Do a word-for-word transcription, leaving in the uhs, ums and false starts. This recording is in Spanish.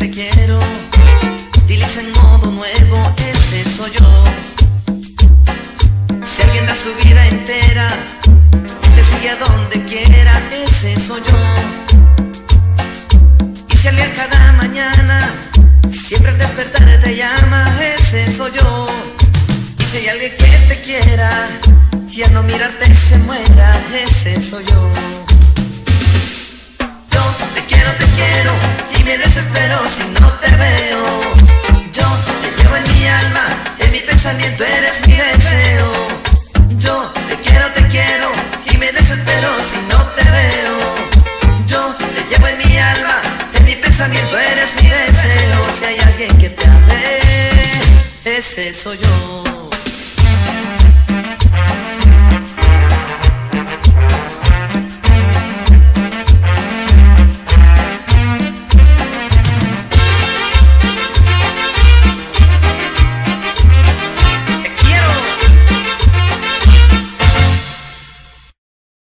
te quiero, utiliza en modo nuevo, ese soy yo. Si alguien da su vida entera, te sigue a donde quiera, ese soy yo. Y si alguien cada mañana, siempre al despertar te llama, ese soy yo. Y si hay alguien que te quiera, y al no mirarte se muera, ese soy yo. Yo te quiero, te quiero, y me desespero si no te veo. Yo te llevo en mi alma, en mi pensamiento eres mi deseo. Yo te quiero, te quiero, y me desespero si no te veo. Yo te llevo en mi alma, en mi pensamiento eres mi deseo. Si hay alguien que te ame, ese soy yo.